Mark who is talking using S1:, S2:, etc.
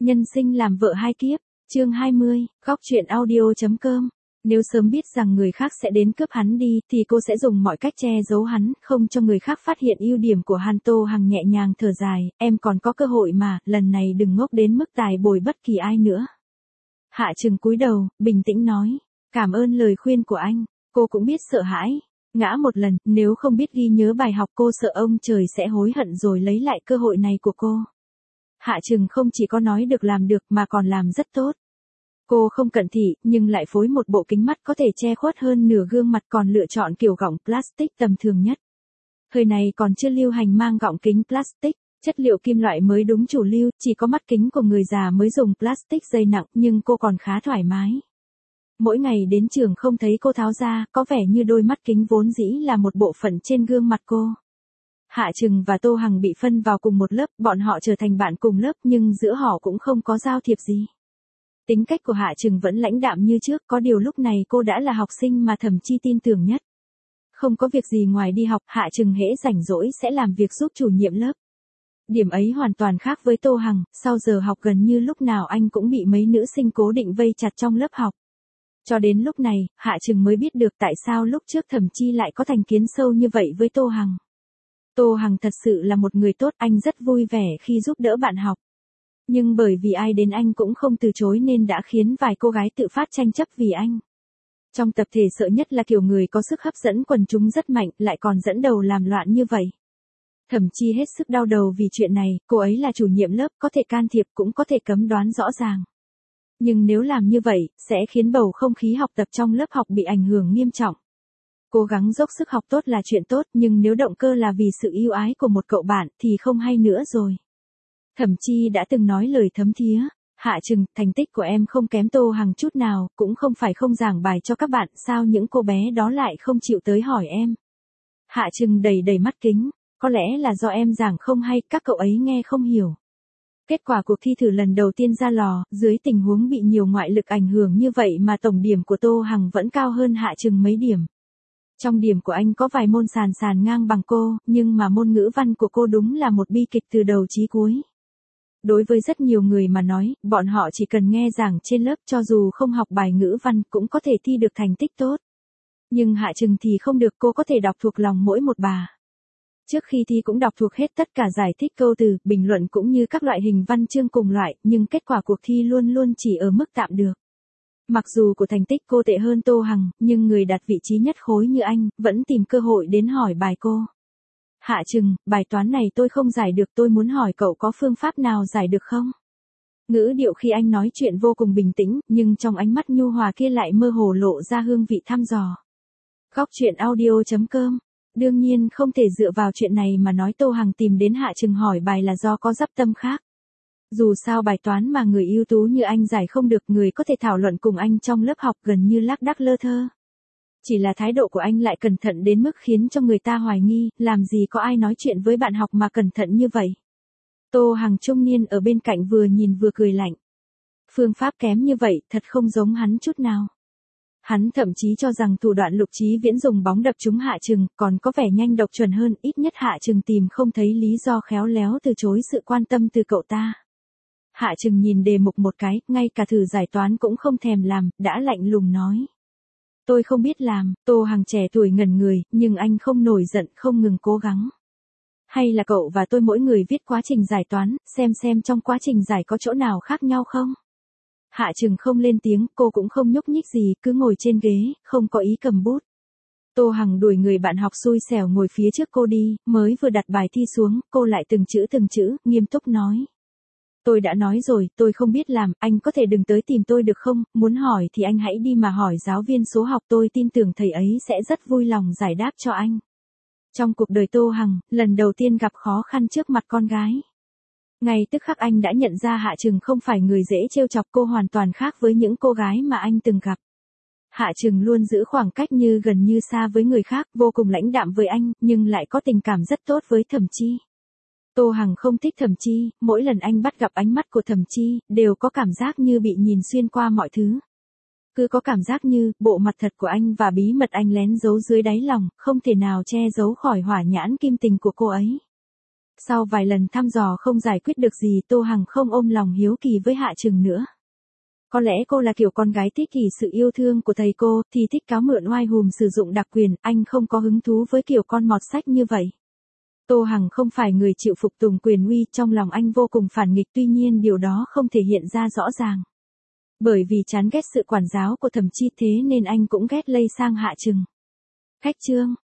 S1: Nhân sinh làm vợ hai kiếp, chương 20, góc truyện audio.com. Nếu sớm biết rằng người khác sẽ đến cướp hắn đi, thì cô sẽ dùng mọi cách che giấu hắn, không cho người khác phát hiện ưu điểm của hắn. Tô Hằng nhẹ nhàng thở dài, em còn có cơ hội mà, lần này đừng ngốc đến mức tài bồi bất kỳ ai nữa. Hạ Trừng cúi đầu, bình tĩnh nói, cảm ơn lời khuyên của anh. Cô cũng biết sợ hãi, ngã một lần, nếu không biết ghi nhớ bài học cô sợ ông trời sẽ hối hận rồi lấy lại cơ hội này của cô. Hạ Trừng không chỉ có nói được làm được mà còn làm rất tốt. Cô không cận thị, nhưng lại phối một bộ kính mắt có thể che khuất hơn nửa gương mặt, còn lựa chọn kiểu gọng plastic tầm thường nhất. Thời này còn chưa lưu hành mang gọng kính plastic, chất liệu kim loại mới đúng chủ lưu, chỉ có mắt kính của người già mới dùng plastic dày nặng, nhưng cô còn khá thoải mái. Mỗi ngày đến trường không thấy cô tháo ra, có vẻ như đôi mắt kính vốn dĩ là một bộ phận trên gương mặt cô. Hạ Trừng và Tô Hằng bị phân vào cùng một lớp, bọn họ trở thành bạn cùng lớp nhưng giữa họ cũng không có giao thiệp gì. Tính cách của Hạ Trừng vẫn lãnh đạm như trước, có điều lúc này cô đã là học sinh mà Thẩm Chi tin tưởng nhất. Không có việc gì ngoài đi học, Hạ Trừng hễ rảnh rỗi sẽ làm việc giúp chủ nhiệm lớp. Điểm ấy hoàn toàn khác với Tô Hằng, sau giờ học gần như lúc nào anh cũng bị mấy nữ sinh cố định vây chặt trong lớp học. Cho đến lúc này, Hạ Trừng mới biết được tại sao lúc trước Thẩm Chi lại có thành kiến sâu như vậy với Tô Hằng. Tô Hằng thật sự là một người tốt, anh rất vui vẻ khi giúp đỡ bạn học. Nhưng bởi vì ai đến anh cũng không từ chối nên đã khiến vài cô gái tự phát tranh chấp vì anh. Trong tập thể sợ nhất là kiểu người có sức hấp dẫn quần chúng rất mạnh, lại còn dẫn đầu làm loạn như vậy. Thẩm Chi hết sức đau đầu vì chuyện này, cô ấy là chủ nhiệm lớp, có thể can thiệp cũng có thể cấm đoán rõ ràng. Nhưng nếu làm như vậy, sẽ khiến bầu không khí học tập trong lớp học bị ảnh hưởng nghiêm trọng. Cố gắng dốc sức học tốt là chuyện tốt, nhưng nếu động cơ là vì sự yêu ái của một cậu bạn thì không hay nữa rồi. Thẩm Chi đã từng nói lời thấm thía, Hạ Trừng, thành tích của em không kém Tô Hằng chút nào, cũng không phải không giảng bài cho các bạn, sao những cô bé đó lại không chịu tới hỏi em. Hạ Trừng đầy đầy mắt kính, có lẽ là do em giảng không hay, các cậu ấy nghe không hiểu. Kết quả cuộc thi thử lần đầu tiên ra lò, dưới tình huống bị nhiều ngoại lực ảnh hưởng như vậy mà tổng điểm của Tô Hằng vẫn cao hơn Hạ Trừng mấy điểm. Trong điểm của anh có vài môn sàn ngang bằng cô, nhưng mà môn ngữ văn của cô đúng là một bi kịch từ đầu chí cuối. Đối với rất nhiều người mà nói, bọn họ chỉ cần nghe giảng trên lớp cho dù không học bài ngữ văn cũng có thể thi được thành tích tốt. Nhưng Hạ Trừng thì không được, cô có thể đọc thuộc lòng mỗi một bà. Trước khi thi cũng đọc thuộc hết tất cả giải thích câu từ, bình luận cũng như các loại hình văn chương cùng loại, nhưng kết quả cuộc thi luôn luôn chỉ ở mức tạm được. Mặc dù của thành tích cô tệ hơn Tô Hằng, nhưng người đạt vị trí nhất khối như anh, vẫn tìm cơ hội đến hỏi bài cô. Hạ Trừng, bài toán này tôi không giải được, tôi muốn hỏi cậu có phương pháp nào giải được không? Ngữ điệu khi anh nói chuyện vô cùng bình tĩnh, nhưng trong ánh mắt nhu hòa kia lại mơ hồ lộ ra hương vị thăm dò. Góc truyện audio.com. Đương nhiên không thể dựa vào chuyện này mà nói Tô Hằng tìm đến Hạ Trừng hỏi bài là do có dắp tâm khác. Dù sao bài toán mà người ưu tú như anh giải không được, người có thể thảo luận cùng anh trong lớp học gần như lác đác lơ thơ. Chỉ là thái độ của anh lại cẩn thận đến mức khiến cho người ta hoài nghi, làm gì có ai nói chuyện với bạn học mà cẩn thận như vậy. Tô Hằng trung niên ở bên cạnh vừa nhìn vừa cười lạnh. Phương pháp kém như vậy, thật không giống hắn chút nào. Hắn thậm chí cho rằng thủ đoạn Lục Chí Viễn dùng bóng đập trúng Hạ Trừng, còn có vẻ nhanh độc chuẩn hơn, ít nhất Hạ Trừng tìm không thấy lý do khéo léo từ chối sự quan tâm từ cậu ta. Hạ Trừng nhìn đề mục một cái, ngay cả thử giải toán cũng không thèm làm, đã lạnh lùng nói. Tôi không biết làm. Tô Hằng trẻ tuổi ngẩn người, nhưng anh không nổi giận, không ngừng cố gắng. Hay là cậu và tôi mỗi người viết quá trình giải toán, xem trong quá trình giải có chỗ nào khác nhau không? Hạ Trừng không lên tiếng, cô cũng không nhúc nhích gì, cứ ngồi trên ghế, không có ý cầm bút. Tô Hằng đuổi người bạn học xui xẻo ngồi phía trước cô đi, mới vừa đặt bài thi xuống, cô lại từng chữ, nghiêm túc nói. Tôi đã nói rồi, tôi không biết làm, anh có thể đừng tới tìm tôi được không, muốn hỏi thì anh hãy đi mà hỏi giáo viên số học, tôi tin tưởng thầy ấy sẽ rất vui lòng giải đáp cho anh. Trong cuộc đời Tô Hằng, lần đầu tiên gặp khó khăn trước mặt con gái. Ngay tức khắc anh đã nhận ra Hạ Trừng không phải người dễ trêu chọc, cô hoàn toàn khác với những cô gái mà anh từng gặp. Hạ Trừng luôn giữ khoảng cách như gần như xa với người khác, vô cùng lãnh đạm với anh, nhưng lại có tình cảm rất tốt với Thẩm Chi. Tô Hằng không thích Thẩm Chi, mỗi lần anh bắt gặp ánh mắt của Thẩm Chi, đều có cảm giác như bị nhìn xuyên qua mọi thứ. Cứ có cảm giác như, bộ mặt thật của anh và bí mật anh lén giấu dưới đáy lòng, không thể nào che giấu khỏi hỏa nhãn kim tình của cô ấy. Sau vài lần thăm dò không giải quyết được gì, Tô Hằng không ôm lòng hiếu kỳ với Hạ Trừng nữa. Có lẽ cô là kiểu con gái thích kỳ sự yêu thương của thầy cô, thì thích cáo mượn oai hùm sử dụng đặc quyền, anh không có hứng thú với kiểu con mọt sách như vậy. Tô Hằng không phải người chịu phục tùng quyền uy, trong lòng anh vô cùng phản nghịch, tuy nhiên điều đó không thể hiện ra rõ ràng. Bởi vì chán ghét sự quản giáo của Thẩm Chi thế nên anh cũng ghét lây sang Hạ Trừng. Khách trương,